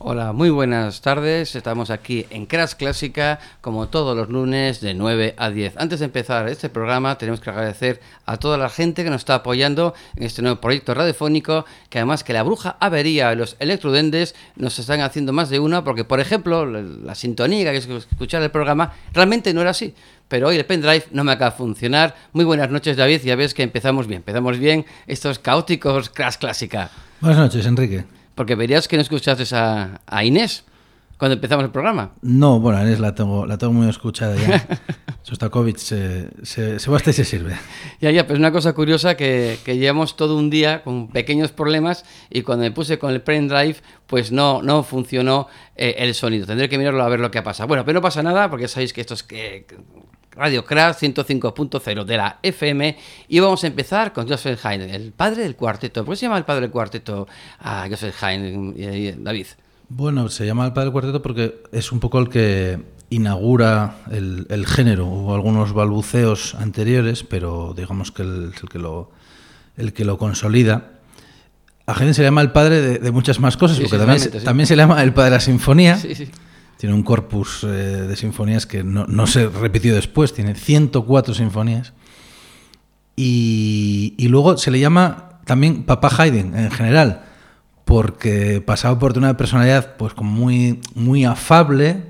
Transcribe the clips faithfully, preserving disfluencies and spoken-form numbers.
Hola, muy buenas tardes. Estamos aquí en Crash Clásica, como todos los lunes, de nueve a diez. Antes de empezar este programa, tenemos que agradecer a toda la gente que nos está apoyando en este nuevo proyecto radiofónico, que además que la bruja avería y los electrodendes nos están haciendo más de una, porque, por ejemplo, la, la sintonía que hay que escuchar el programa realmente no era así. Pero hoy el pendrive no me acaba de funcionar. Muy buenas noches, David. Ya ves que empezamos bien. Empezamos bien estos caóticos Crash Clásica. Buenas noches, Enrique. Porque verías que no escuchaste a, a Inés cuando empezamos el programa. No, bueno, a Inés la tengo, la tengo muy escuchada ya. Sostakovich se, se, se basta y se sirve. Ya, ya, pero es una cosa curiosa que, que llevamos todo un día con pequeños problemas y cuando me puse con el pendrive, pues no, no funcionó eh, el sonido. Tendré que mirarlo a ver lo que ha pasado. Bueno, pero no pasa nada porque sabéis que esto es que... Radio Crash ciento cinco punto cero de la F M, y vamos a empezar con Joseph Haydn, el padre del cuarteto. ¿Por qué se llama el padre del cuarteto a Joseph Haydn, David? Bueno, se llama el padre del cuarteto porque es un poco el que inaugura el, el género. Hubo algunos balbuceos anteriores, pero digamos que el, el, que, lo, el que lo consolida. A Haydn se le llama el padre de, de muchas más cosas, sí, porque sí, también, sí. también se le llama el padre de la sinfonía. Sí, sí. Tiene un corpus eh, de sinfonías que no, no se repitió después, tiene ciento cuatro sinfonías. Y, y luego se le llama también Papá Haydn en general, porque pasaba por una personalidad pues como muy, muy afable.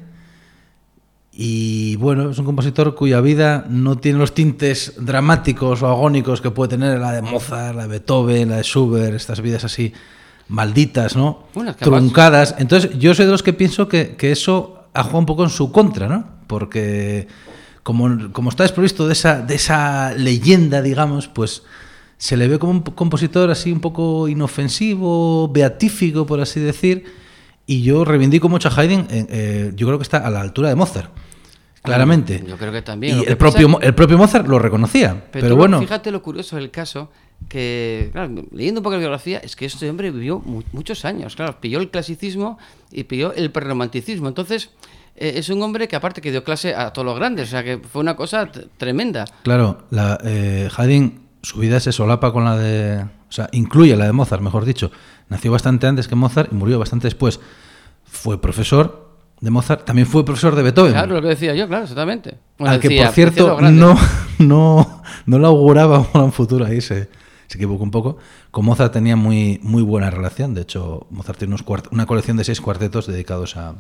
Y bueno, es un compositor cuya vida no tiene los tintes dramáticos o agónicos que puede tener la de Mozart, la de Beethoven, la de Schubert, estas vidas así malditas, ¿no? Bueno, truncadas. Entonces yo soy de los que pienso que, que eso ha jugado un poco en su contra, ¿no? Porque como, como está desprovisto de esa, de esa leyenda, digamos, pues se le ve como un compositor así un poco inofensivo, beatífico, por así decir, y yo reivindico mucho a Haydn. Eh, eh, yo creo que está a la altura de Mozart, claramente. Yo creo que también. Y el propio, pasa... el propio Mozart lo reconocía. Pero, pero bueno, fíjate lo curioso del caso, que, claro, leyendo un poco la biografía, es que este hombre vivió mu- muchos años, claro, pilló el clasicismo y pilló el prerromanticismo, entonces eh, es un hombre que aparte que dio clase a todos los grandes, o sea que fue una cosa t- tremenda. Claro, la, eh, Haydn, su vida se solapa con la de, o sea, incluye la de Mozart, mejor dicho, nació bastante antes que Mozart y murió bastante después, fue profesor de Mozart, también fue profesor de Beethoven. Claro, lo que decía yo, claro, exactamente. Bueno, al decía, que, por cierto, no, no, no le auguraba un futuro ahí, se... se equivocó un poco. Con Mozart tenía muy, muy buena relación. De hecho, Mozart tiene unos cuart- una colección de seis cuartetos dedicados a,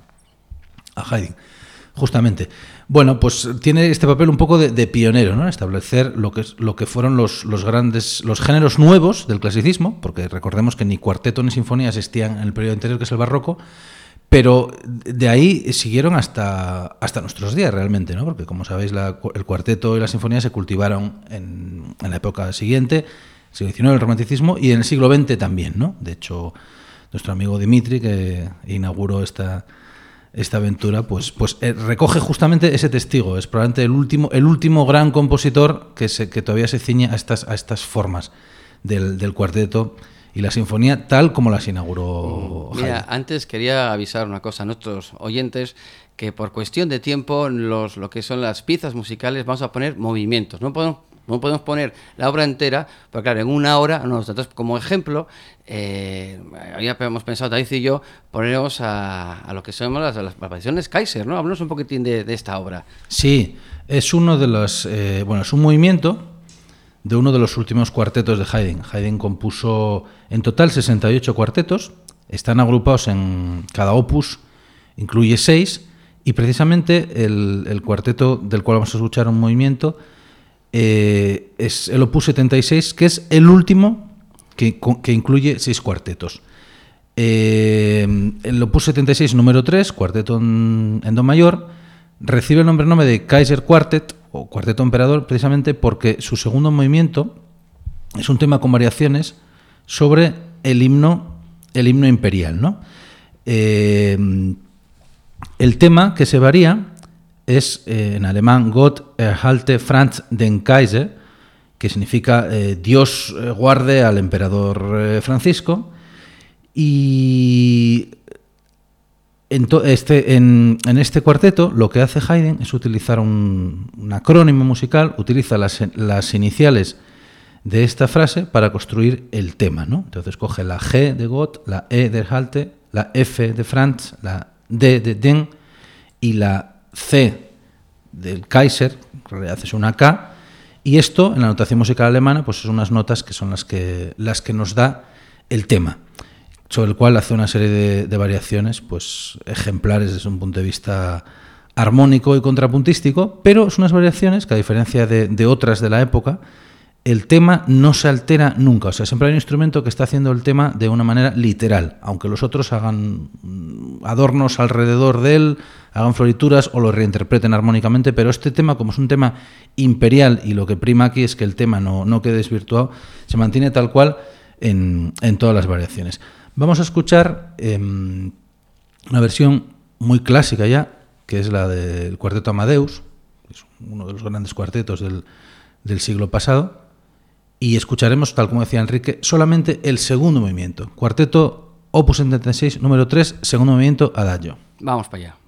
a Haydn, justamente. Bueno, pues tiene este papel un poco de, de pionero, ¿no? Establecer lo que, lo que fueron los, los grandes, los géneros nuevos del clasicismo, porque recordemos que ni cuarteto ni sinfonía existían en el periodo anterior, que es el barroco, pero de ahí siguieron hasta, hasta nuestros días realmente, ¿no? Porque, como sabéis, la, el cuarteto y la sinfonía se cultivaron en, en la época siguiente, siglo diecinueve, el romanticismo, y en el siglo veinte también, ¿no? De hecho, nuestro amigo Dimitri, que inauguró esta, esta aventura, pues, pues eh, recoge justamente ese testigo. Es probablemente el último, el último gran compositor que, se, que todavía se ciñe a estas, a estas formas del, del cuarteto y la sinfonía, tal como las inauguró Haydn. Mira, antes quería avisar una cosa a nuestros oyentes, que por cuestión de tiempo, los, lo que son las piezas musicales, vamos a poner movimientos. No podemos No podemos poner la obra entera, pero claro, en una hora, no, entonces, como ejemplo, eh, habíamos pensado, David y yo, ponernos a, a lo que son las, las apariciones Kaiser, ¿no? Háblanos un poquitín de, de esta obra. Sí, es uno de los, eh, bueno, es un movimiento de uno de los últimos cuartetos de Haydn. Haydn compuso en total sesenta y ocho cuartetos, están agrupados en cada opus, incluye seis, y precisamente el, el cuarteto del cual vamos a escuchar un movimiento Eh, es el opus setenta y seis, que es el último que, que incluye seis cuartetos. Eh, el opus setenta y seis número tres, cuarteto en, en do mayor, recibe el nombre, nombre de Kaiser Quartet o cuarteto emperador, precisamente porque su segundo movimiento es un tema con variaciones sobre el himno, el himno imperial, ¿no? Eh, el tema que se varía es eh, en alemán Gott erhalte Franz den Kaiser, que significa eh, Dios guarde al emperador eh, Francisco, y en, to, este, en, en este cuarteto lo que hace Haydn es utilizar un, un acrónimo musical, utiliza las, las iniciales de esta frase para construir el tema, ¿no? Entonces coge la G de Gott, la E de erhalte, la F de Franz, la D de Den y la C del Kaiser, en realidad es una K, y esto en la notación musical alemana pues son unas notas que son las que, las que nos da el tema, sobre el cual hace una serie de, de variaciones pues ejemplares desde un punto de vista armónico y contrapuntístico, pero son unas variaciones que, a diferencia de, de otras de la época, el tema no se altera nunca. O sea, siempre hay un instrumento que está haciendo el tema de una manera literal, aunque los otros hagan adornos alrededor de él, hagan florituras o lo reinterpreten armónicamente, pero este tema, como es un tema imperial y lo que prima aquí es que el tema no, no quede desvirtuado, se mantiene tal cual en, en todas las variaciones. Vamos a escuchar eh, una versión muy clásica ya, que es la del Cuarteto Amadeus, que es uno de los grandes cuartetos del, del siglo pasado, y escucharemos, tal como decía Enrique, solamente el segundo movimiento. Cuarteto Opus setenta y seis, número tres, segundo movimiento, Adagio. Vamos para allá.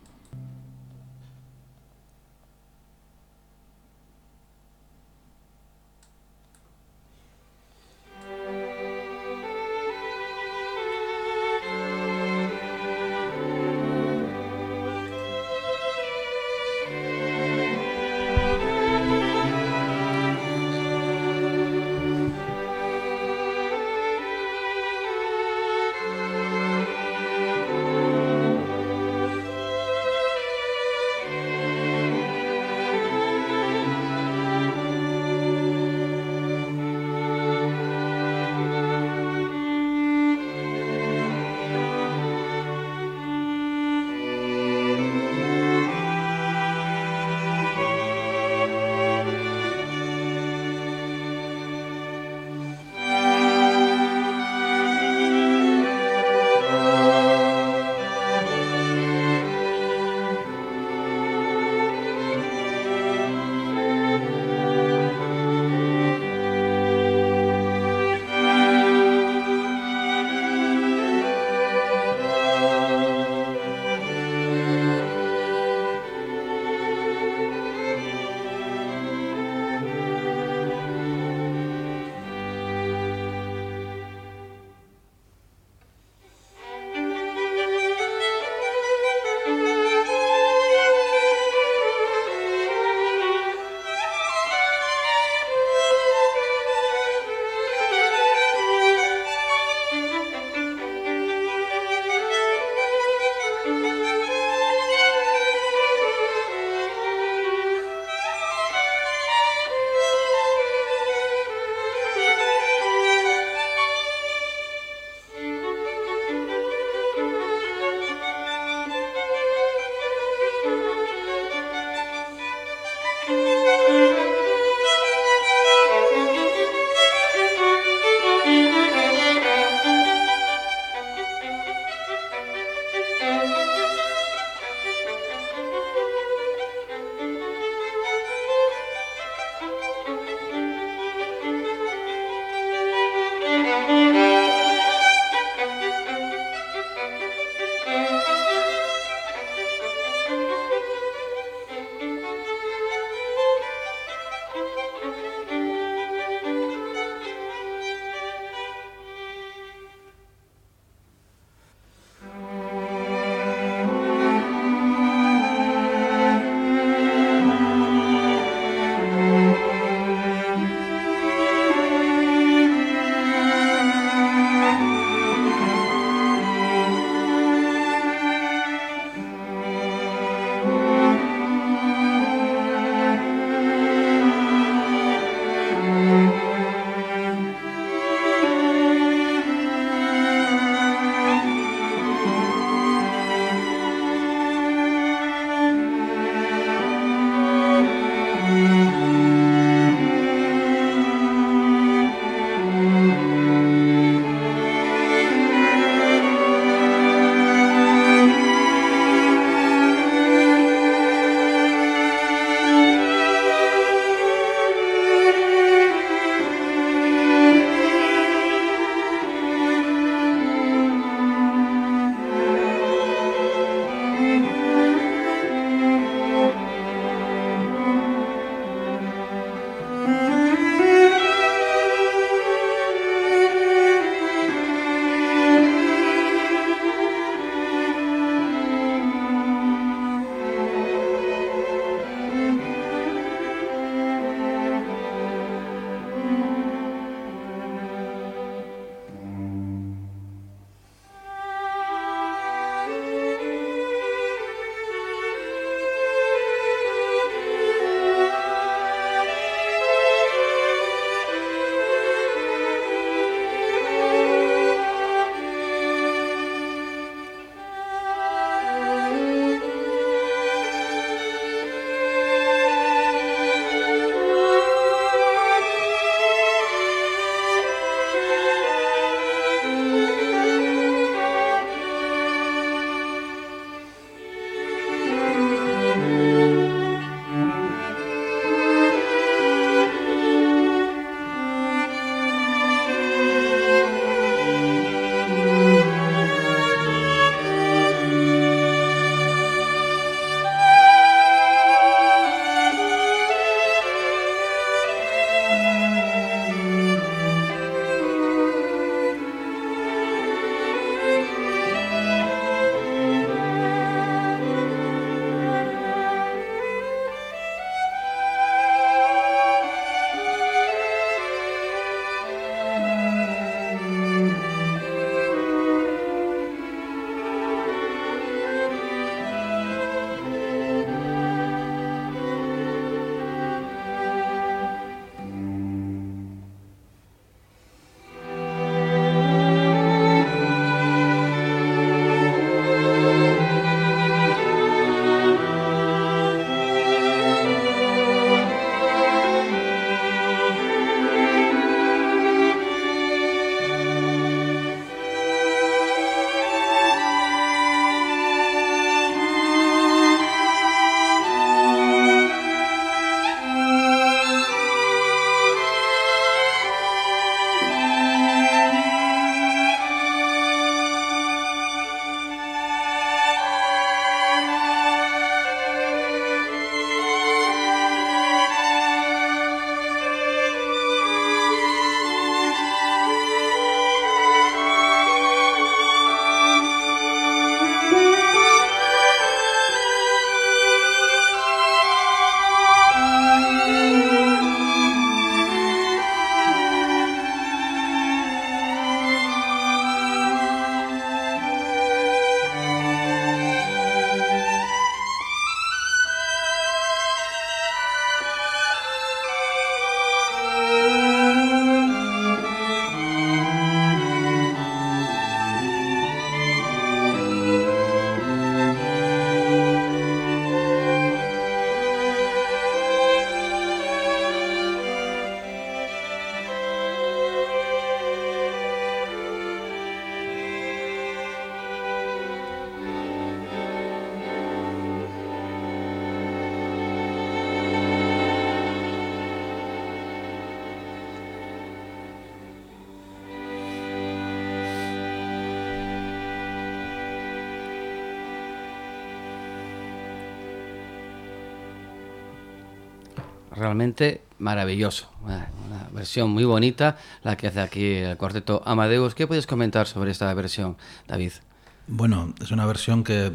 realmente maravilloso. Una, una versión muy bonita la que hace aquí el cuarteto Amadeus. ¿Qué puedes comentar sobre esta versión, David? Bueno, es una versión que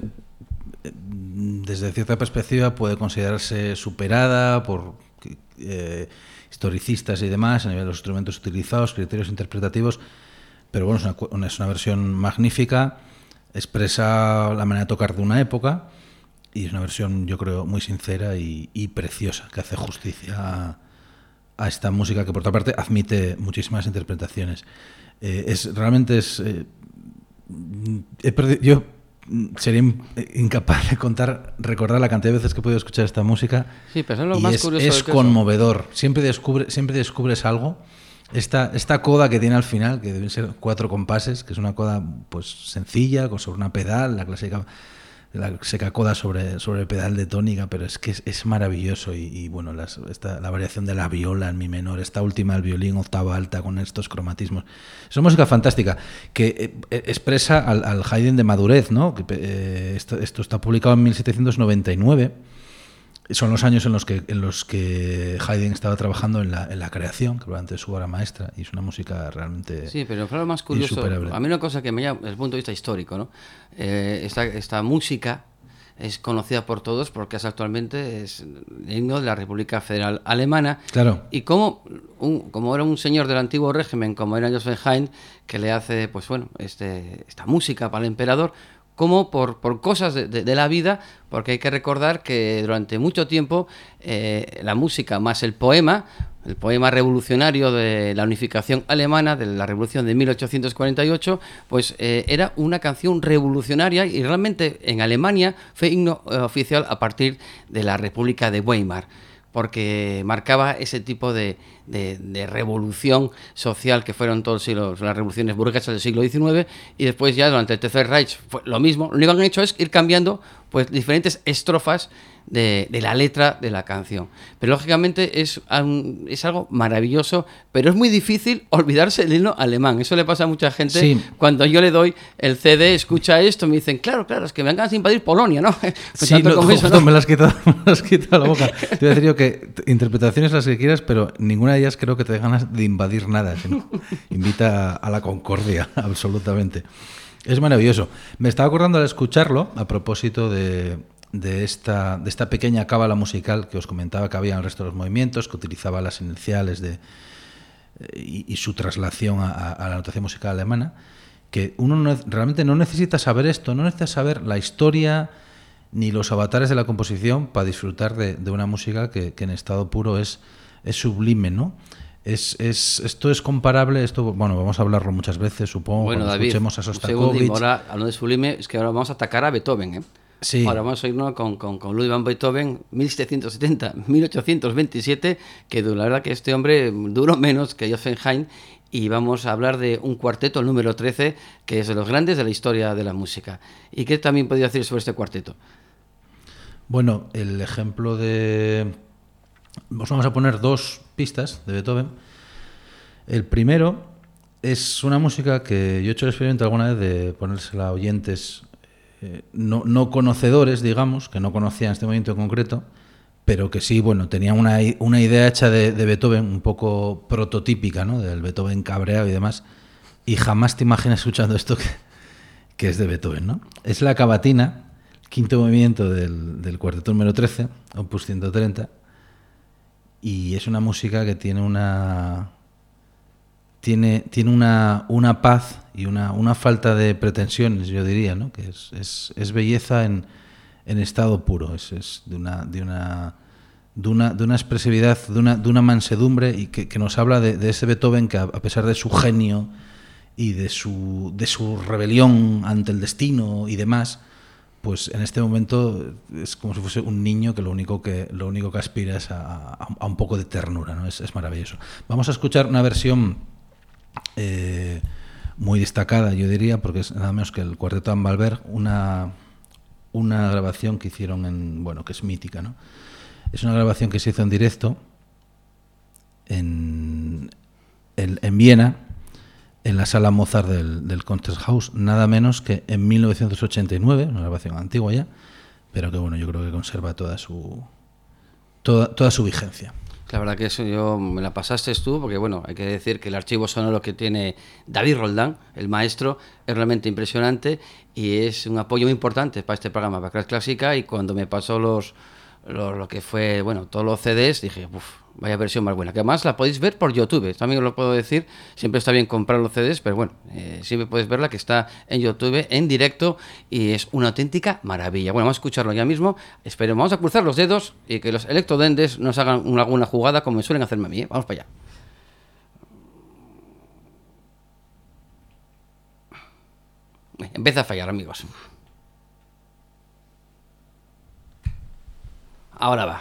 desde cierta perspectiva puede considerarse superada por eh, historicistas y demás a nivel de los instrumentos utilizados, criterios interpretativos, pero bueno, es una, es una versión magnífica, expresa la manera de tocar de una época y es una versión, yo creo, muy sincera y, y preciosa, que hace justicia a, a esta música que por otra parte admite muchísimas interpretaciones. Eh, es realmente es eh, he perdido, yo sería incapaz de contar, recordar la cantidad de veces que he podido escuchar esta música. Sí, pero es lo y más es, curioso es conmovedor. Siempre, descubre, siempre descubres algo. Esta, esta coda que tiene al final, que deben ser cuatro compases, que es una coda pues sencilla, con sobre una pedal, la clásica, la seca coda sobre, sobre el pedal de tónica, pero es que es, es maravilloso. Y, y bueno, las, esta, la variación de la viola en mi menor, esta última del violín, octava alta, con estos cromatismos. Es una música fantástica que eh, expresa al, al Haydn de madurez, ¿no? Que, eh, esto, esto está publicado en mil setecientos noventa y nueve. Son los años en los que en los que Haydn estaba trabajando en la, en la creación, que probablemente es su obra maestra, y es una música realmente sí, pero lo más curioso, insuperable. A mí una cosa que me llama desde el punto de vista histórico, ¿no? Eh, esta, esta música es conocida por todos porque es actualmente es el himno de la República Federal Alemana. Claro. Y como, un, como era un señor del antiguo régimen, como era Joseph Haydn, que le hace, pues bueno, este, esta música para el emperador, como por, por cosas de, de, de la vida, porque hay que recordar que durante mucho tiempo eh, la música más el poema, el poema revolucionario de la unificación alemana, de la revolución de mil ochocientos cuarenta y ocho, pues eh, era una canción revolucionaria y realmente en Alemania fue himno eh, oficial a partir de la República de Weimar, porque marcaba ese tipo de, de, de revolución social que fueron todos siglos, las revoluciones burguesas del siglo diecinueve, y después ya durante el Tercer Reich fue lo mismo. Lo único que han hecho es ir cambiando pues diferentes estrofas de, de la letra de la canción. Pero lógicamente es, um, es algo maravilloso, pero es muy difícil olvidarse del himno alemán. Eso le pasa a mucha gente. Sí. Cuando yo le doy el C D, escucha esto, me dicen, claro, claro, es que me vengan a invadir Polonia, ¿no? Pues sí, tanto no, como eso, justo ¿no? me lo has quitado, me lo has quitado la boca. Te voy a decir yo que interpretaciones las que quieras, pero ninguna de ellas creo que te dé ganas de invadir nada, sino invita a la concordia, absolutamente. Es maravilloso. Me estaba acordando al escucharlo, a propósito de, de, esta, de esta pequeña cábala musical que os comentaba que había en el resto de los movimientos, que utilizaba las iniciales de, y, y su traslación a, a la notación musical alemana, que uno no, realmente no necesita saber esto, no necesita saber la historia ni los avatares de la composición para disfrutar de, de una música que, que en estado puro es, es sublime, ¿no? Es, es, esto es comparable, esto, bueno, vamos a hablarlo muchas veces, supongo, bueno, cuando David, escuchemos a Sostakovich. Sostakovich. Ahora, hablando de sublime, es que ahora vamos a atacar a Beethoven, ¿eh? Sí. Ahora vamos a irnos con, con, con Ludwig van Beethoven, mil setecientos setenta a mil ochocientos veintisiete, que la verdad que este hombre duró menos que Joseph Haydn, y vamos a hablar de un cuarteto, el número trece, que es de los grandes de la historia de la música. ¿Y qué también podría decir sobre este cuarteto? Bueno, el ejemplo de... Os vamos a poner dos pistas de Beethoven. El primero es una música que yo he hecho el experimento alguna vez de ponérsela a oyentes eh, no, no conocedores, digamos, que no conocían este movimiento en concreto, pero que sí, bueno, tenían una, una idea hecha de, de Beethoven un poco prototípica, ¿no? Del Beethoven cabreado y demás, y jamás te imaginas escuchando esto que, que es de Beethoven, ¿no? Es la cavatina, quinto movimiento del, del cuarteto número trece, opus ciento treinta, y es una música que tiene una tiene, tiene una, una paz y una, una falta de pretensiones, yo diría, ¿no? Que es, es, es belleza en, en estado puro, es, es de una de una de una, de una expresividad, de una, de una mansedumbre, y que, que nos habla de, de ese Beethoven que, a, a pesar de su genio y de su de su rebelión ante el destino y demás, pues en este momento es como si fuese un niño que lo único que lo único que aspira es a, a, a un poco de ternura, ¿no? Es, es maravilloso. Vamos a escuchar una versión eh, muy destacada, yo diría, porque es nada menos que el Cuarteto Ambalberg, una una grabación que hicieron en, bueno, que es mítica, ¿no? Es una grabación que se hizo en directo en en, en Viena, en la sala Mozart del, del Concerthaus, nada menos que en mil novecientos ochenta y nueve, una grabación antigua ya, pero que bueno, yo creo que conserva toda su toda, toda su vigencia. La verdad que eso yo me la pasaste tú, porque bueno, hay que decir que el archivo sonoro que tiene David Roldán, el maestro, es realmente impresionante y es un apoyo muy importante para este programa, para Crash Clásica. Y cuando me pasó los, los lo que fue, bueno, todos los C Ds, dije, uff, vaya versión más buena. Que además la podéis ver por YouTube, también os lo puedo decir, siempre está bien comprar los C Ds, pero bueno, eh, siempre puedes verla, que está en YouTube, en directo, y es una auténtica maravilla. Bueno, vamos a escucharlo ya mismo, esperemos, vamos a cruzar los dedos y que los electrodendes nos hagan una, alguna jugada como me suelen hacerme a mí, ¿eh? Vamos para allá. Empieza a fallar, amigos. Ahora va.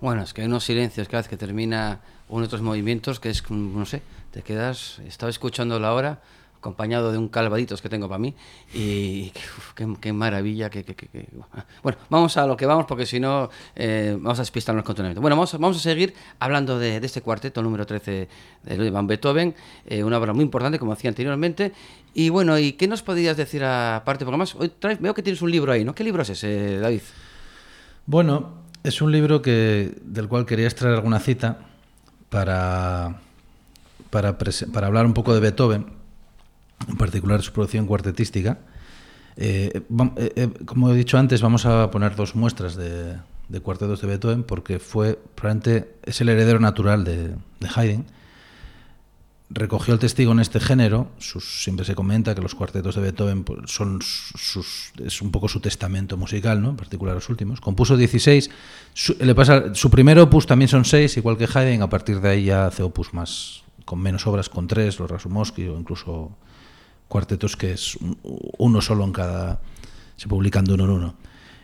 Bueno, es que hay unos silencios cada vez que termina uno de estos movimientos que es, no sé, te quedas, estaba escuchando la hora acompañado de un calvaditos que tengo para mí y uf, qué, qué maravilla, qué, qué, qué, qué. Bueno, vamos a lo que vamos porque si no eh, vamos a despistarnos continuamente. Bueno, vamos, vamos a seguir hablando de, de este cuarteto número trece de Ludwig van Beethoven, eh, una obra muy importante como decía anteriormente. Y bueno, ¿y qué nos podrías decir aparte? Porque además hoy traes, veo que tienes un libro ahí, ¿no? ¿Qué libro es ese, David? Bueno, es un libro que, del cual quería extraer alguna cita para, para, para hablar un poco de Beethoven, en particular su producción cuartetística. Eh, eh, eh, como he dicho antes, vamos a poner dos muestras de, de cuartetos de Beethoven porque fue, probablemente, es el heredero natural de, de Haydn. Recogió el testigo en este género. Sus, siempre se comenta que los cuartetos de Beethoven pues, son sus, es un poco su testamento musical, ¿no? En particular los últimos. Compuso dieciséis. Su, le pasa, su primer opus también son seis, igual que Haydn. A partir de ahí ya hace opus más con menos obras, con tres, los Rasumowski o incluso cuartetos que es uno solo en cada, se publican de uno en uno.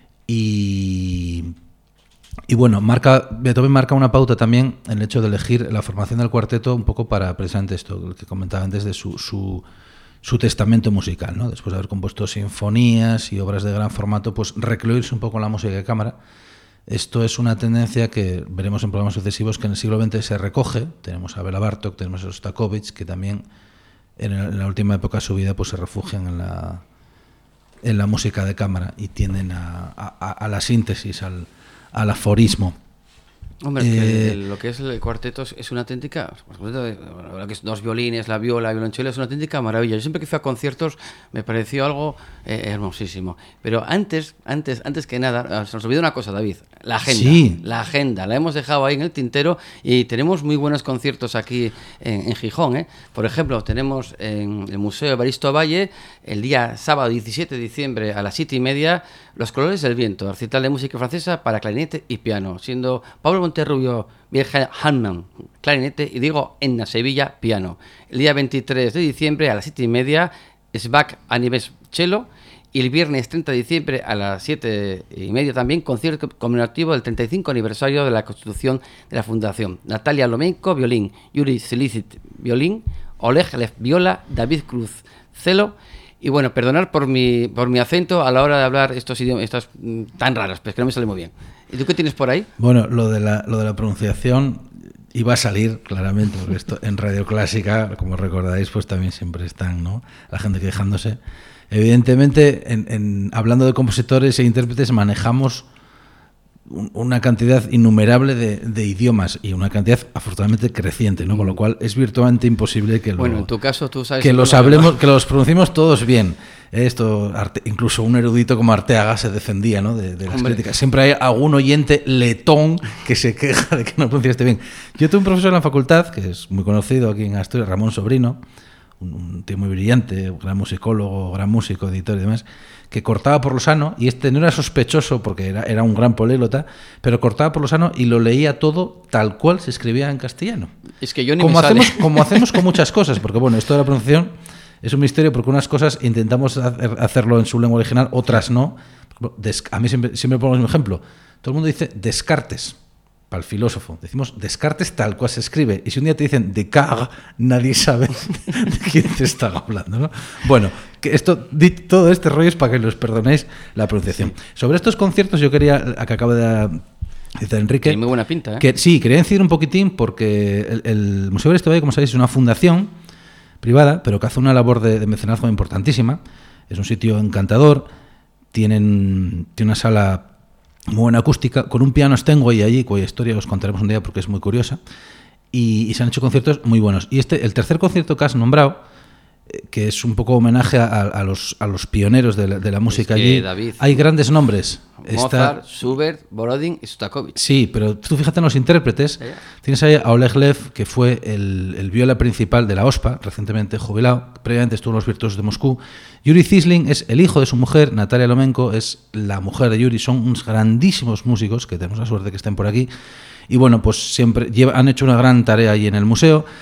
Y, y bueno, marca, Beethoven marca una pauta también en el hecho de elegir la formación del cuarteto un poco para precisamente esto, lo que comentaba antes de su, su, su testamento musical, ¿no? Después de haber compuesto sinfonías y obras de gran formato, pues recluirse un poco en la música de cámara. Esto es una tendencia que veremos en programas sucesivos que en el siglo veinte se recoge. Tenemos a Bela Bartók, tenemos a Shostakovich, que también en la última época de su vida pues se refugian en la, en la música de cámara y tienden a, a, a la síntesis, al, al aforismo. Hombre, eh, que el, lo que es el cuarteto es una auténtica, lo que es dos violines, la viola, el violonchelo, es una auténtica maravilla. Yo siempre que fui a conciertos me pareció algo eh, hermosísimo. Pero antes, antes, antes que nada, se nos olvidó una cosa, David, la agenda. Sí. La agenda, la hemos dejado ahí en el tintero y tenemos muy buenos conciertos aquí en, en Gijón, ¿eh? Por ejemplo, tenemos en el Museo Evaristo Valle el día sábado diecisiete de diciembre a las siete y media Los Colores del Viento, recital de música francesa para clarinete y piano, siendo Pablo Monterrubio, Virgen Hanman, clarinete, y Diego Enna, Sevilla, piano. El día veintitrés de diciembre a las siete y media, Svak Anives, cello, y el viernes treinta de diciembre a las siete y media también, concierto conmemorativo del treinta y cinco aniversario de la constitución de la Fundación. Natalia Lomenko, violín, Yuri Silicit, violín, Oleg Lev, viola, David Cruz, cello. Y bueno, perdonar por mi por mi acento a la hora de hablar estos idiomas estas mm, tan raras, pero es que no me sale muy bien. ¿Y tú qué tienes por ahí? Bueno, lo de la lo de la pronunciación iba a salir claramente, porque esto en Radio Clásica, como recordáis, pues también siempre están, ¿no?, la gente quejándose. Evidentemente, en, en hablando de compositores e intérpretes, manejamos un, una cantidad innumerable de, de idiomas y una cantidad afortunadamente creciente, ¿no? Con lo cual es virtualmente imposible que, lo, bueno, en tu caso, tú sabes que los hablemos, que los pronunciemos todos bien. Esto, Arte, incluso un erudito como Arteaga se defendía, ¿no?, de, de las Hombre. críticas. Siempre hay algún oyente letón que se queja de que no pronunciaste bien. Yo tuve un profesor en la facultad, que es muy conocido aquí en Asturias, Ramón Sobrino, un, un tío muy brillante, gran musicólogo, gran músico, editor y demás, que cortaba por lo sano, y este no era sospechoso porque era, era un gran políglota, pero cortaba por lo sano y lo leía todo tal cual se escribía en castellano. Es que yo ni como me hacemos, sale. Como hacemos con muchas cosas, porque bueno, esto de la pronunciación es un misterio porque unas cosas intentamos hacer, hacerlo en su lengua original, otras no. A mí siempre, siempre pongo el mismo ejemplo. Todo el mundo dice Descartes, para el filósofo. Decimos Descartes tal cual se escribe. Y si un día te dicen Descartes, nadie sabe de quién te está hablando, ¿no? Bueno, que esto, todo este rollo es para que los perdonéis la pronunciación. Sí. Sobre estos conciertos yo quería, que acabo de decir Enrique... Tiene muy buena pinta, ¿eh? Que, sí, quería decir un poquitín porque el, el Museo Evaristo Valle, como sabéis, es una fundación privada, pero que hace una labor de, de mecenazgo importantísima. Es un sitio encantador, tienen, tiene una sala muy buena acústica, con un piano Steinway allí, cuya historia os contaremos un día porque es muy curiosa, y, y se han hecho conciertos muy buenos. Y este, el tercer concierto que has nombrado, eh, que es un poco homenaje a, a, los, a los pioneros de la, de la música es que, allí, David, hay grandes nombres. Mozart, Está... Schubert, Borodin y Shostakovich. Sí, pero tú fíjate en los intérpretes. ¿Eh? Tienes ahí a Oleg Lev, que fue el, el viola principal de la O S P A, recientemente jubilado, previamente estuvo en los Virtuosos de Moscú. Yuri Zisling es el hijo de su mujer, Natalia Lomenko es la mujer de Yuri, son unos grandísimos músicos, que tenemos la suerte de que estén por aquí. Y bueno, pues siempre lleva, han hecho una gran tarea ahí en el museo,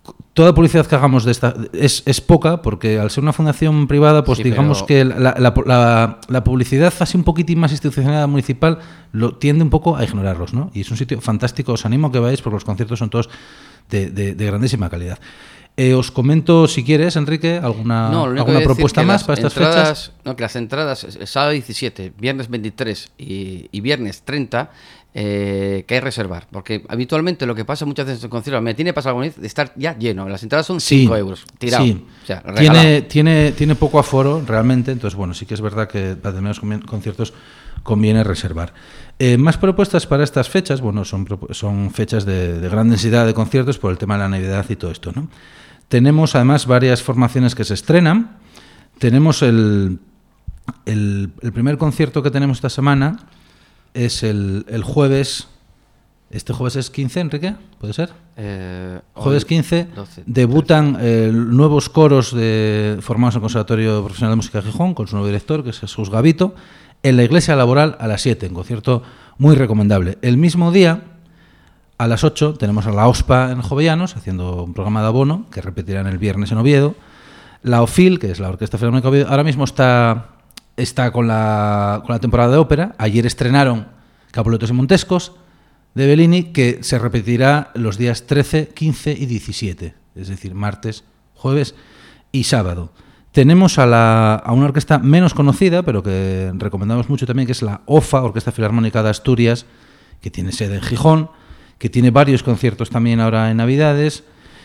toda publicidad que hagamos de esta es, es poca, porque al ser una fundación privada, pues sí, digamos pero... que la, la, la, la publicidad así un poquitín más institucional municipal lo tiende un poco a ignorarlos, ¿no? Y es un sitio fantástico, os animo a que vayáis porque los conciertos son todos de, de, de grandísima calidad. Eh, os comento, si quieres, Enrique, alguna, no, alguna propuesta más para estas entradas, fechas. No, que las entradas, el sábado diecisiete, viernes veintitrés y, y viernes treinta, eh, que hay que reservar. Porque habitualmente lo que pasa muchas veces en conciertos, me tiene pasado alguna vez de estar ya lleno. Las entradas son cinco sí, euros, tirado. Sí. O sea, tiene, tiene, tiene poco aforo realmente, entonces, bueno, sí que es verdad que para determinados conciertos conviene reservar. Eh, más propuestas para estas fechas, bueno, son, son fechas de, de gran densidad de conciertos por el tema de la Navidad y todo esto, ¿no? Tenemos además varias formaciones que se estrenan. Tenemos el, el, el primer concierto que tenemos esta semana, es el, el jueves, este jueves es quince, Enrique, ¿puede ser? Eh, jueves quince, doce, debutan eh, nuevos coros de, formados en el Conservatorio Profesional de Música de Gijón, con su nuevo director, que es Jesús Gavito, en la Iglesia Laboral a las siete, un concierto muy recomendable. El mismo día, a las ocho, tenemos a la OSPA en Jovellanos, haciendo un programa de abono, que repetirán el viernes en Oviedo. La OFIL, que es la Orquesta Filarmónica de Oviedo, ahora mismo está, está con, la, con la temporada de ópera. Ayer estrenaron Capuletos y Montescos, de Bellini, que se repetirá los días trece, quince y diecisiete, es decir, martes, jueves y sábado. Tenemos a, la, a una orquesta menos conocida, pero que recomendamos mucho también, que es la OFA, Orquesta Filarmónica de Asturias, que tiene sede en Gijón, que tiene varios conciertos también ahora en Navidades,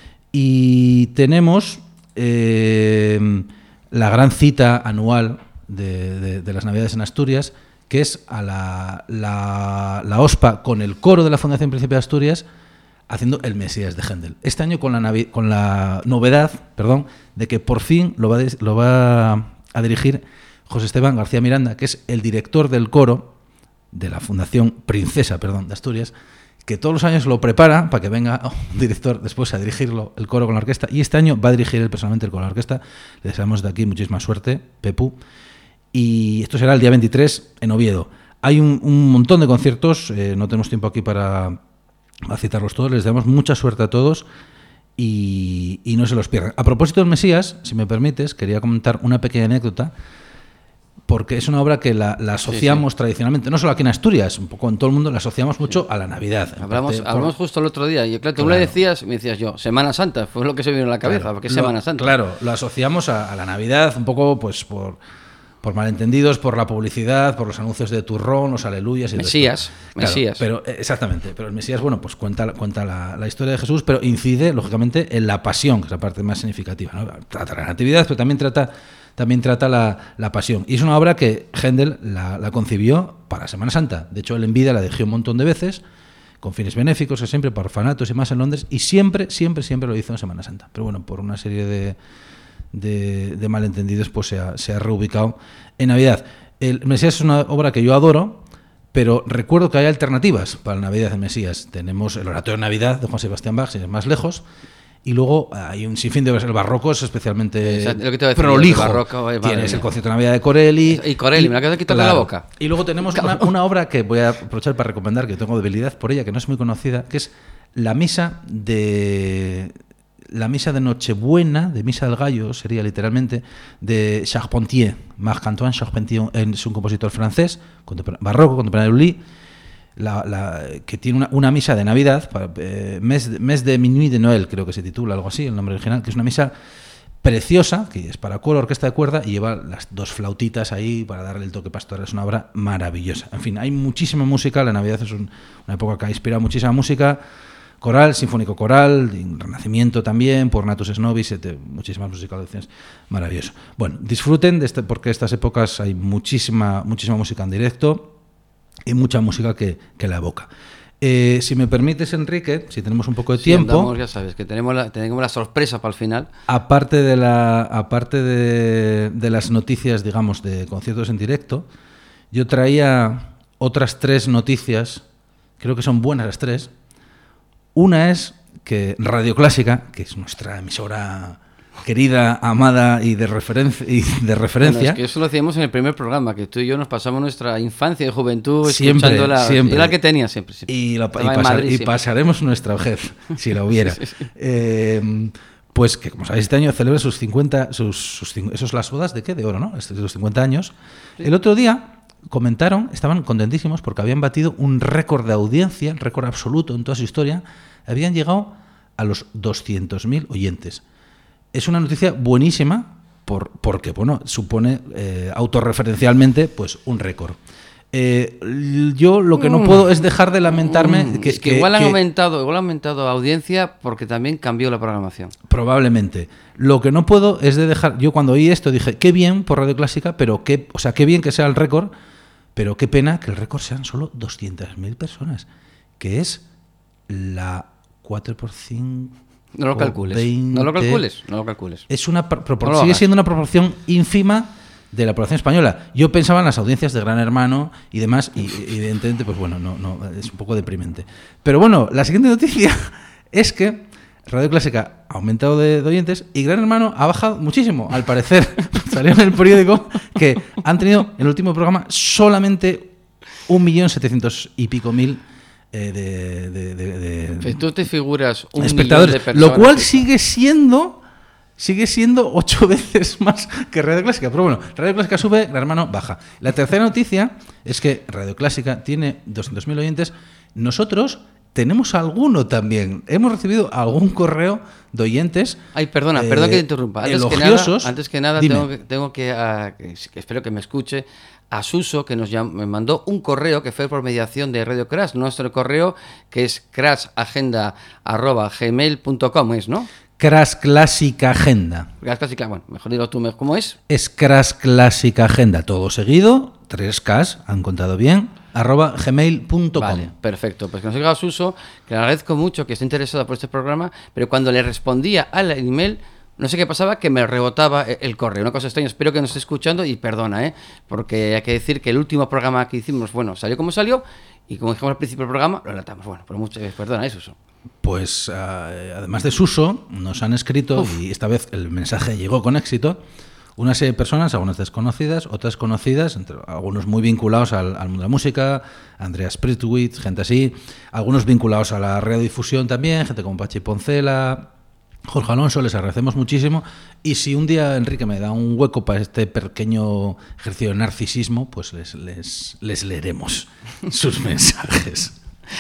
y tenemos eh, la gran cita anual de, de, de las Navidades en Asturias, que es a la, la, la OSPA con el coro de la Fundación Príncipe de Asturias haciendo el Mesías de Händel. Este año con la, navi- con la novedad, perdón, de que por fin lo va, de- lo va a dirigir José Esteban García Miranda, que es el director del coro de la Fundación Princesa, perdón, de Asturias, que todos los años lo prepara para que venga un director después a dirigirlo, el coro con la orquesta, y este año va a dirigir él personalmente el coro con la orquesta. Le deseamos de aquí muchísima suerte, Pepu. Y esto será el día veintitrés en Oviedo. Hay un, un montón de conciertos, eh, no tenemos tiempo aquí para a citarlos todos, les damos mucha suerte a todos y, y no se los pierdan. A propósito del Mesías, si me permites, quería comentar una pequeña anécdota, porque es una obra que la, la asociamos sí, sí. tradicionalmente, no solo aquí en Asturias, un poco en todo el mundo, la asociamos mucho sí. a la Navidad. Hablamos, por... hablamos justo el otro día, y claro, tú claro. me decías, me decías yo, Semana Santa, fue lo que se me vino en la cabeza, claro. porque es lo, Semana Santa. Claro, lo asociamos a, a la Navidad, un poco pues por... por malentendidos, por la publicidad, por los anuncios de turrón, los aleluyas y Mesías, claro, Mesías. Pero, exactamente, pero el Mesías, bueno, pues cuenta, cuenta la, la historia de Jesús, pero incide, lógicamente, en la pasión, que es la parte más significativa, ¿no? Trata la natividad, pero también trata, también trata la, la pasión. Y es una obra que Händel la, la concibió para Semana Santa. De hecho, él en vida la dirigió un montón de veces, con fines benéficos, que siempre para orfanatos y más en Londres, y siempre, siempre, siempre lo hizo en Semana Santa. Pero bueno, por una serie de... De, de malentendidos, pues se ha, se ha reubicado en Navidad. El Mesías es una obra que yo adoro, pero recuerdo que hay alternativas para la Navidad del Mesías. Tenemos el Oratorio de Navidad de Juan Sebastián Bach, sin ir más lejos, y luego hay un sinfín de obras. El barroco es especialmente Exacto, lo que te voy a decir, prolijo. El barroco, eh, Tienes el concierto de Navidad de Corelli. Y Corelli, y, me la acabas de quitar de la boca. Y luego tenemos una, una obra que voy a aprovechar para recomendar, que tengo debilidad por ella, que no es muy conocida, que es la misa de... La misa de Nochebuena, de Misa del Gallo, sería literalmente, de Charpentier. Marc-Antoine Charpentier es un compositor francés, barroco, contemporáneo de Lully, la, la, que tiene una, una misa de Navidad, para, eh, mes, mes de Minuit de Noël, creo que se titula, algo así, el nombre original, que es una misa preciosa, que es para coro, orquesta de cuerda, y lleva las dos flautitas ahí para darle el toque pastoral. Es una obra maravillosa. En fin, hay muchísima música, la Navidad es un, una época que ha inspirado muchísima música, coral, sinfónico coral, Renacimiento también, por Natus Nobis, muchísimas musicalizaciones, maravilloso. Bueno, disfruten de este, porque estas épocas hay muchísima, muchísima música en directo y mucha música que, que la evoca. Eh, si me permites, Enrique, si tenemos un poco de sí, tiempo, andamos, ya sabes que tenemos la, tenemos la sorpresa para el final. Aparte de la, aparte de, de las noticias, digamos, de conciertos en directo, yo traía otras tres noticias, creo que son buenas las tres. Una es que Radio Clásica, que es nuestra emisora querida, amada y de, referen- y de referencia. Bueno, es que eso lo hacíamos en el primer programa, que tú y yo nos pasamos nuestra infancia y juventud siempre, escuchándola. Siempre. Era la que tenía siempre. siempre. Y, la, y, pasar, Madrid, y pasaremos nuestra vejez, si la hubiera. sí, sí, sí. Eh, pues que, como sabéis, este año celebra sus cincuenta, sus, sus, esos las bodas de qué, de oro, ¿no? Estos, los cincuenta años. Sí. El otro día comentaron, estaban contentísimos porque habían batido un récord de audiencia, un récord absoluto en toda su historia. Habían llegado a los doscientos mil oyentes. Es una noticia buenísima por, porque, bueno, supone eh, autorreferencialmente pues un récord. Eh, yo lo que no puedo es dejar de lamentarme mm, que, es que, que igual han que, aumentado igual ha aumentado audiencia porque también cambió la programación. Probablemente. Lo que no puedo es de dejar, yo cuando oí esto dije qué bien por Radio Clásica, pero qué, o sea, qué bien que sea el récord, pero qué pena que el récord sean solo doscientas mil personas, que es la cuatro por cinco. No lo calcules. veinte, no lo calcules, no lo calcules. Es una propor- no sigue siendo una proporción ínfima de la población española. Yo pensaba en las audiencias de Gran Hermano y demás, y evidentemente, pues bueno, no, no, es un poco deprimente. Pero bueno, la siguiente noticia es que Radio Clásica ha aumentado de, de oyentes y Gran Hermano ha bajado muchísimo. Al parecer, salió en el periódico que han tenido en el último programa solamente un millón setecientos y pico mil eh, de, de, de, de pues tú te figuras un espectadores, millón de personas, lo cual sigue siendo sigue siendo ocho veces más que Radio Clásica. Pero bueno, Radio Clásica sube, Gran Hermano baja. La tercera noticia es que Radio Clásica tiene doscientos mil oyentes. Nosotros tenemos alguno también. Hemos recibido algún correo de oyentes. Ay, perdona, eh, perdón que te interrumpa. Antes elogiosos. que nada, antes que nada tengo que, tengo que, uh, que, que espero que me escuche, a Suso, que nos llam- me mandó un correo que fue por mediación de Radio Crash, nuestro correo que es crashagenda arroba gmail punto com, es, ¿no? Crash Clásica Agenda. Crash Clásica, bueno, mejor digo tú, ¿cómo es? Es Crash Clásica Agenda, todo seguido, tres Ks, han contado bien, arroba gmail punto com. Vale, perfecto. Pues que nos diga Suso, que le agradezco mucho que esté interesado por este programa, pero cuando le respondía al email, no sé qué pasaba, que me rebotaba el correo. Una cosa extraña, espero que nos esté escuchando y perdona, ¿eh? Porque hay que decir que el último programa que hicimos, bueno, salió como salió y como dijimos al principio del programa, lo relatamos. Bueno, pero muchas veces, perdona, ¿eh, Suso? Pues uh, además de Suso, nos han escrito, Uf. y esta vez el mensaje llegó con éxito, una serie de personas, algunas desconocidas, otras conocidas, entre, algunos muy vinculados al, al mundo de la música, Andrea Spritwitz, gente así, algunos vinculados a la radiodifusión también, gente como Pachi Poncela, Jorge Alonso, les agradecemos muchísimo. Y si un día Enrique me da un hueco para este pequeño ejercicio de narcisismo, pues les, les, les leeremos sus mensajes.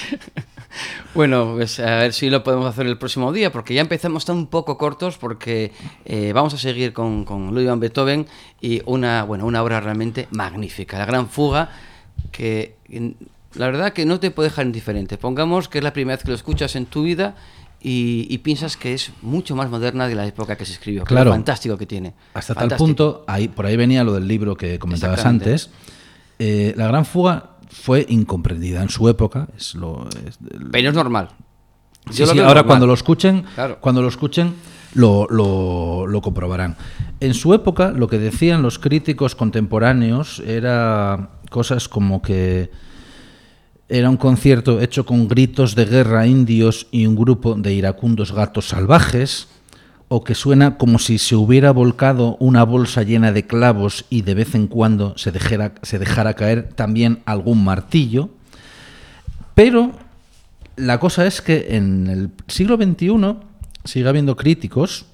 Bueno, pues a ver si lo podemos hacer el próximo día, porque ya empezamos tan un poco cortos, porque eh, vamos a seguir con, con Ludwig van Beethoven y una, bueno, una obra realmente magnífica, La Gran Fuga, que la verdad que no te puede dejar indiferente. Pongamos que es la primera vez que lo escuchas en tu vida y, y piensas que es mucho más moderna de la época que se escribió. Claro. Lo fantástico que tiene. Hasta fantástico. tal punto, ahí, por ahí venía lo del libro que comentabas antes. Eh, La Gran Fuga fue incomprendida en su época. Es lo, es el... Pero es normal. Sí, sí, ahora normal. cuando lo escuchen, claro. cuando lo escuchen lo, lo, lo comprobarán. En su época, lo que decían los críticos contemporáneos era cosas como que era un concierto hecho con gritos de guerra indios y un grupo de iracundos gatos salvajes, o que suena como si se hubiera volcado una bolsa llena de clavos y de vez en cuando se dejara, se dejara caer también algún martillo. Pero la cosa es que en el siglo veintiuno sigue habiendo críticos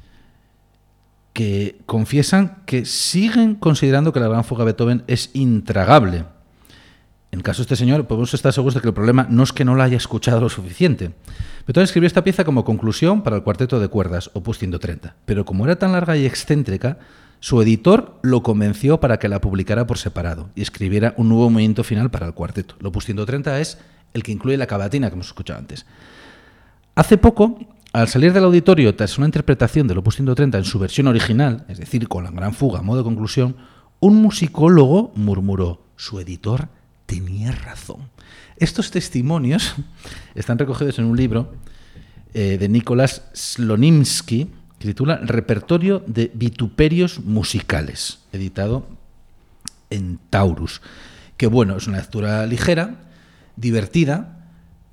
que confiesan que siguen considerando que La Gran Fuga de Beethoven es intragable. En el caso de este señor, podemos estar seguros de que el problema no es que no la haya escuchado lo suficiente. Beethoven escribió esta pieza como conclusión para el cuarteto de cuerdas, opus ciento treinta, pero como era tan larga y excéntrica, su editor lo convenció para que la publicara por separado y escribiera un nuevo movimiento final para el cuarteto. El opus ciento treinta es el que incluye la cavatina que hemos escuchado antes. Hace poco, al salir del auditorio tras una interpretación del opus ciento treinta en su versión original, es decir, con La Gran Fuga a modo de conclusión, un musicólogo murmuró: su editor tenía razón. Estos testimonios están recogidos en un libro eh, de Nicolás Slonimsky que titula Repertorio de vituperios musicales, editado en Taurus. Que bueno, es una lectura ligera, divertida,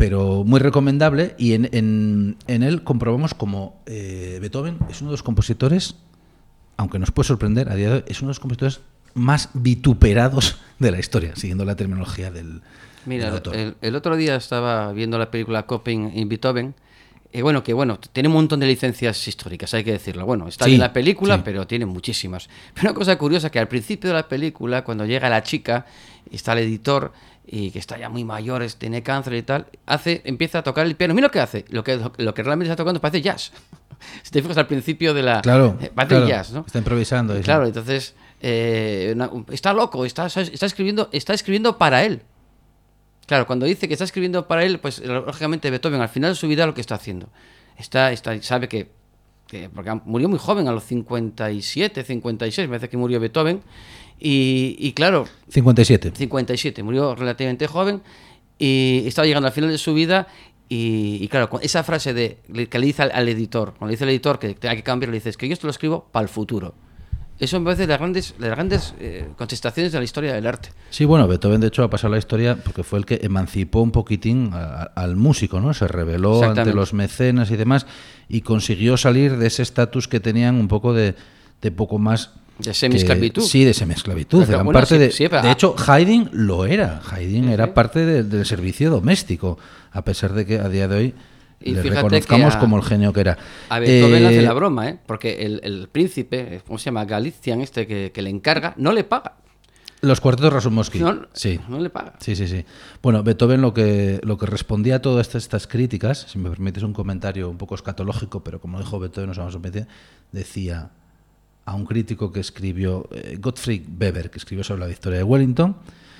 pero muy recomendable, y en, en, en él comprobamos como eh, Beethoven es uno de los compositores, aunque nos puede sorprender a día de hoy, es uno de los compositores más vituperados de la historia, siguiendo la terminología del, Mira, del autor. El, el otro día estaba viendo la película Chopin y Beethoven. Eh, bueno, que bueno, tiene un montón de licencias históricas, hay que decirlo. Bueno, está Sí, bien la película, sí. pero tiene muchísimas. Pero una cosa curiosa, que al principio de la película, cuando llega la chica, y está el editor, y que está ya muy mayor, es- tiene cáncer y tal, hace, empieza a tocar el piano. Mira lo que hace, lo que, lo que realmente está tocando parece jazz. Si te fijas al principio de la... Claro, eh, parece claro, jazz, ¿no? está improvisando. y Claro, sí. entonces, eh, una- está loco, está, está, escribiendo, está escribiendo para él. Claro, cuando dice que está escribiendo para él, pues lógicamente Beethoven al final de su vida lo que está haciendo. Está, está, sabe que, que porque murió muy joven, a los cincuenta y siete, cincuenta y seis, me parece que murió Beethoven. Y, y claro, cincuenta y siete. cincuenta y siete, murió relativamente joven y estaba llegando al final de su vida. Y, y claro, con esa frase de que le dice al, al editor, cuando le dice al editor que, que hay que cambiar, le dices que yo esto lo escribo para el futuro. Eso me parece de las grandes, de las grandes eh, contestaciones de la historia del arte. Sí, bueno, Beethoven de hecho ha pasado la historia porque fue el que emancipó un poquitín a- a- al músico, ¿no? Se rebeló ante Exactamente. los mecenas y demás y consiguió salir de ese estatus que tenían un poco de, de poco más... De semi-esclavitud. que- Sí, de semi-esclavitud. Pero Eran bueno, parte sí, de, sí, pero- de hecho, Haydn lo era. Haydn Sí, era sí. parte de- del servicio doméstico, a pesar de que a día de hoy Y le fíjate reconozcamos que a- como el genio que era. A Beethoven le Eh, hace la broma, ¿eh? Porque el, el príncipe, ¿cómo se llama? Galician, este que, que le encarga, no le paga. Los cuartetos Razumovsky. No, Sí. no le paga. Sí, sí, sí. Bueno, Beethoven lo que, lo que respondía a todas estas, estas críticas, si me permites un comentario un poco escatológico, pero como dijo Beethoven, nos vamos a meter, decía a un crítico que escribió, eh, Gottfried Weber, que escribió sobre la victoria de Wellington,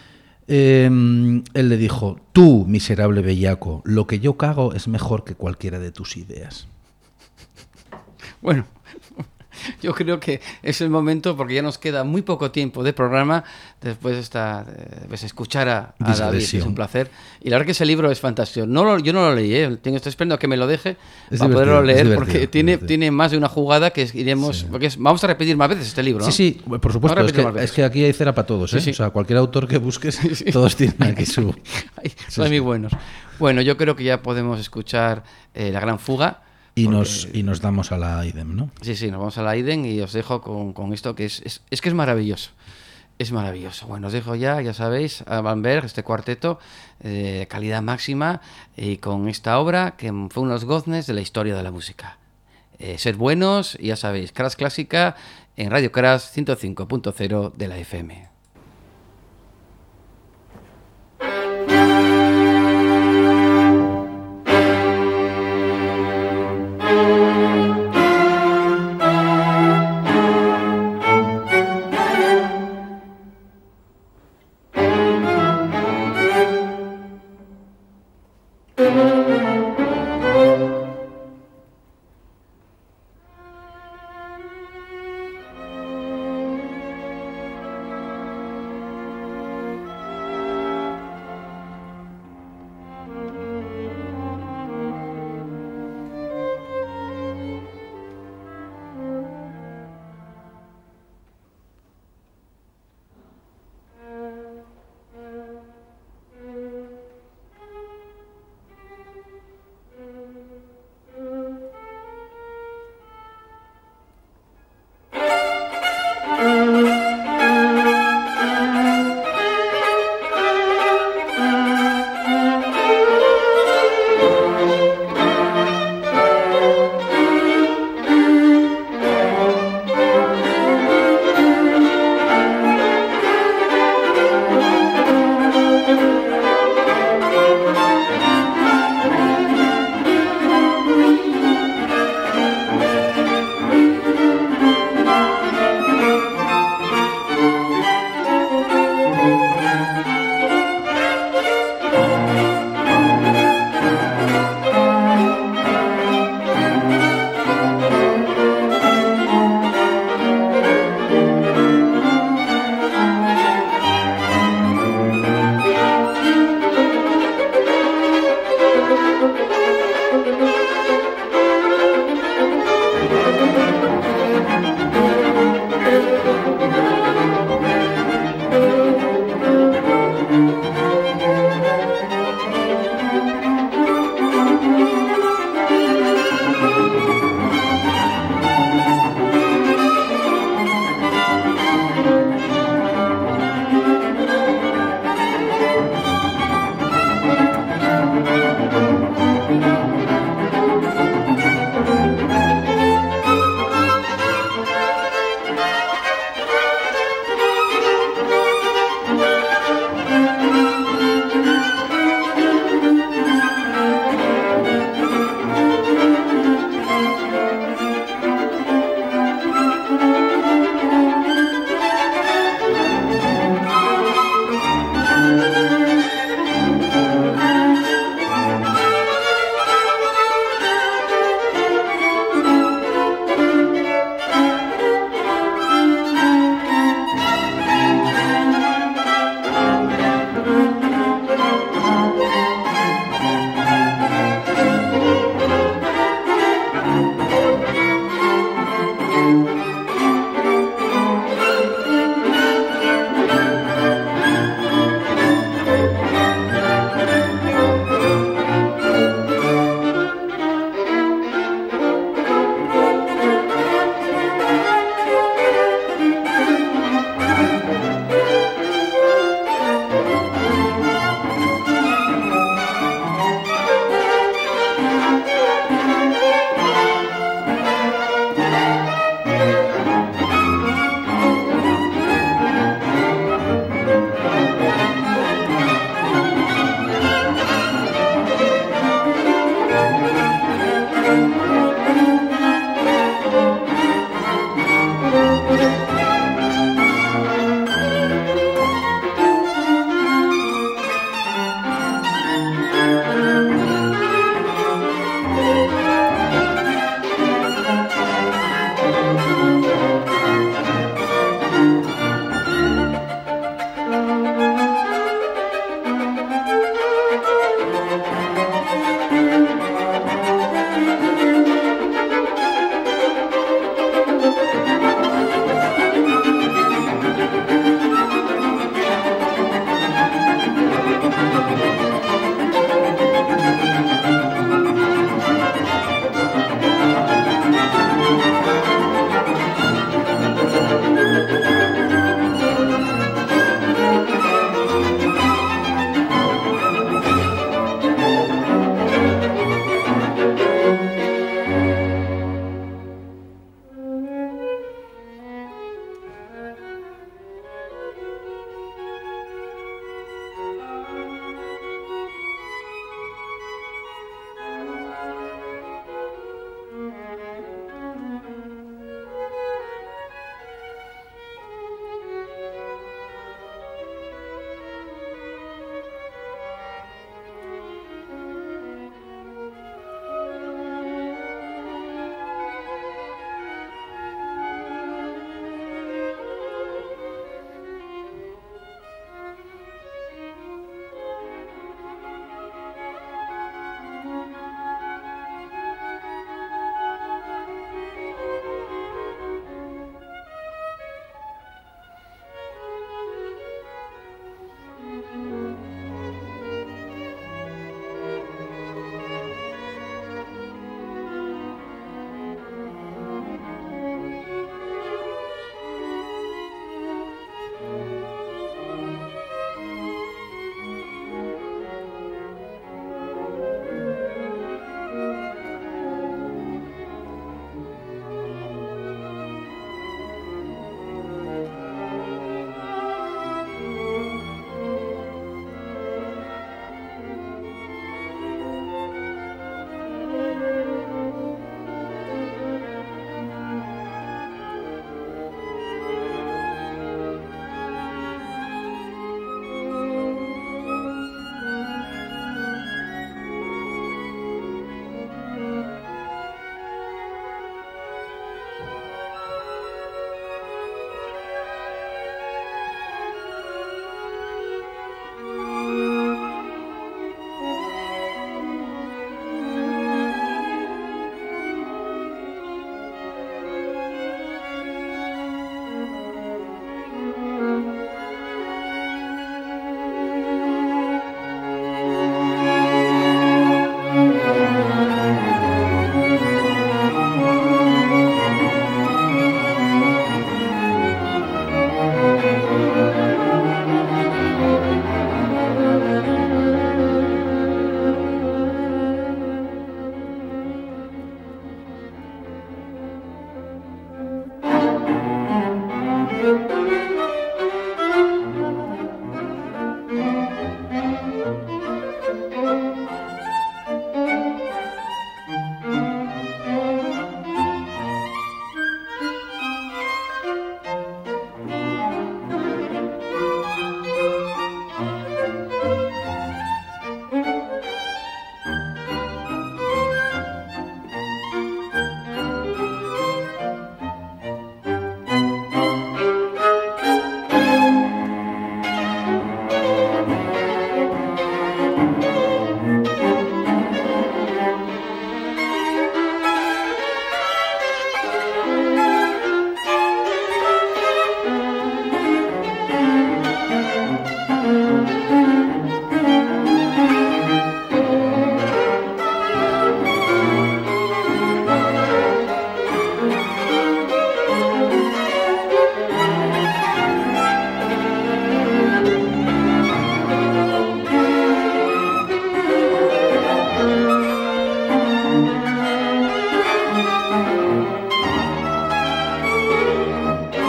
eh, él le dijo: tú, miserable bellaco, lo que yo cago es mejor que cualquiera de tus ideas. Bueno, yo creo que es el momento, porque ya nos queda muy poco tiempo de programa, después de esta, eh, pues escuchar a, a David, es Digresión. un placer. Y la verdad que ese libro es fantástico. No lo- yo no lo leí, ¿eh? Tengo, estoy esperando a que me lo deje Es para divertido, poderlo es leer, divertido, porque es tiene, divertido. tiene más de una jugada que iremos... Sí. Porque es- vamos a repetir más veces este libro, ¿no? Sí, sí, por Vamos a supuesto. Es repetir que, más veces. es que aquí hay cera para todos, ¿eh? Sí, sí. O sea, cualquier autor que busques, todos tienen aquí su... Ay, Sí, son sí. muy buenos. Bueno, yo creo que ya podemos escuchar eh, La Gran Fuga. Y porque- nos, y nos damos a la idem, ¿no? Sí, sí, nos vamos a la Aiden y os dejo con, con esto que es, es, es que es maravilloso. Es maravilloso. Bueno, os dejo ya, ya sabéis, a Van Berg, este cuarteto de calidad máxima y con esta obra que fue uno de los goznes de la historia de la música. Eh, sed buenos y ya sabéis, Crash Clásica en Radio Crash ciento cinco punto cero de la F M.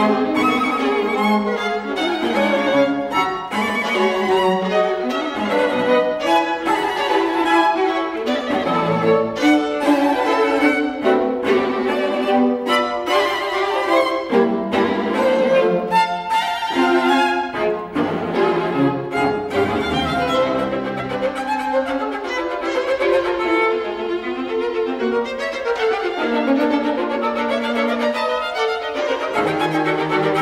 Thank you.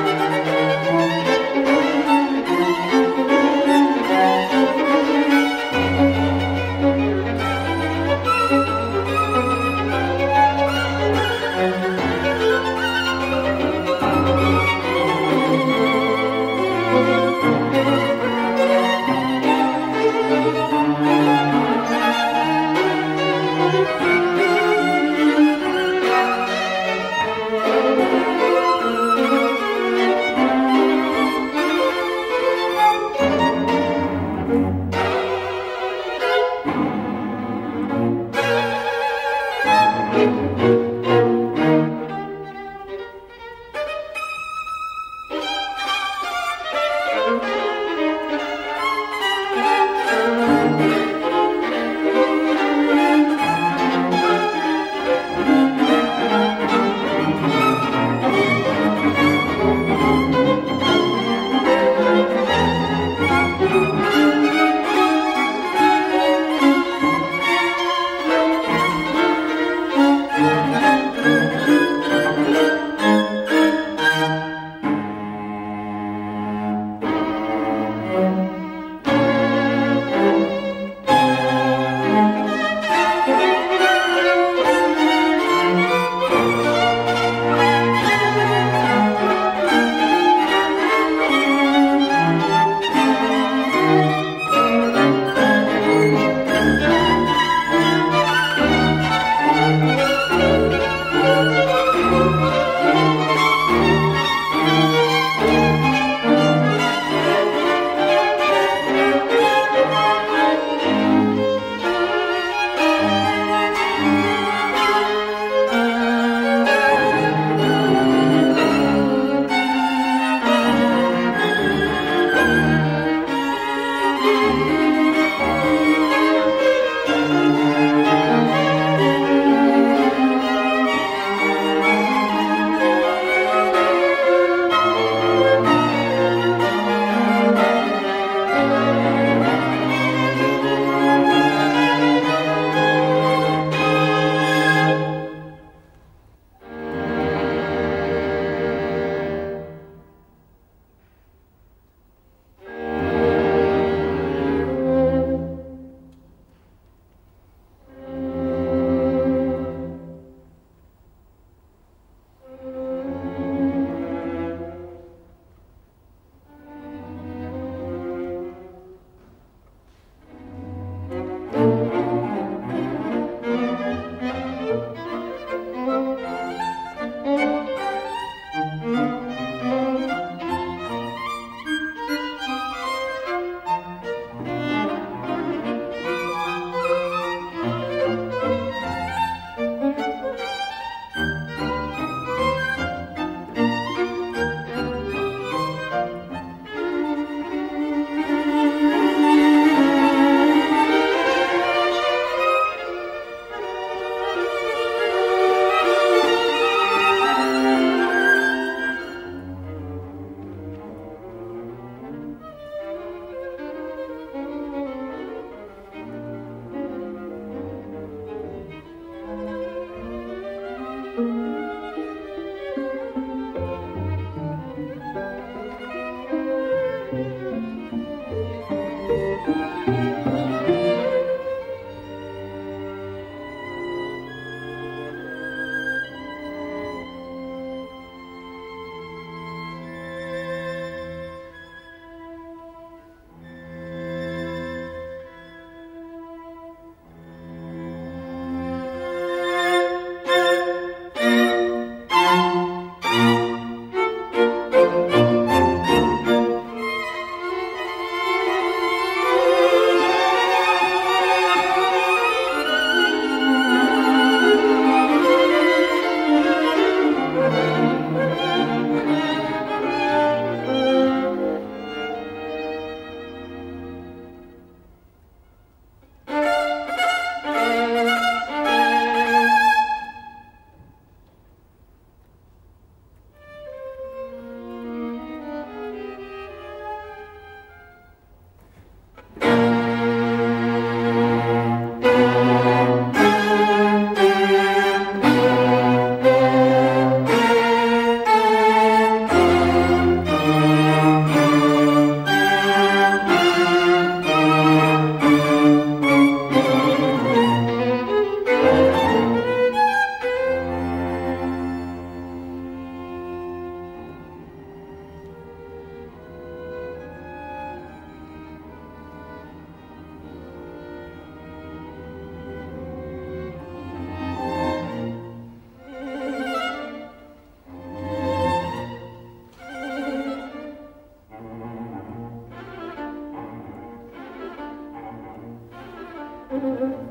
Thank you.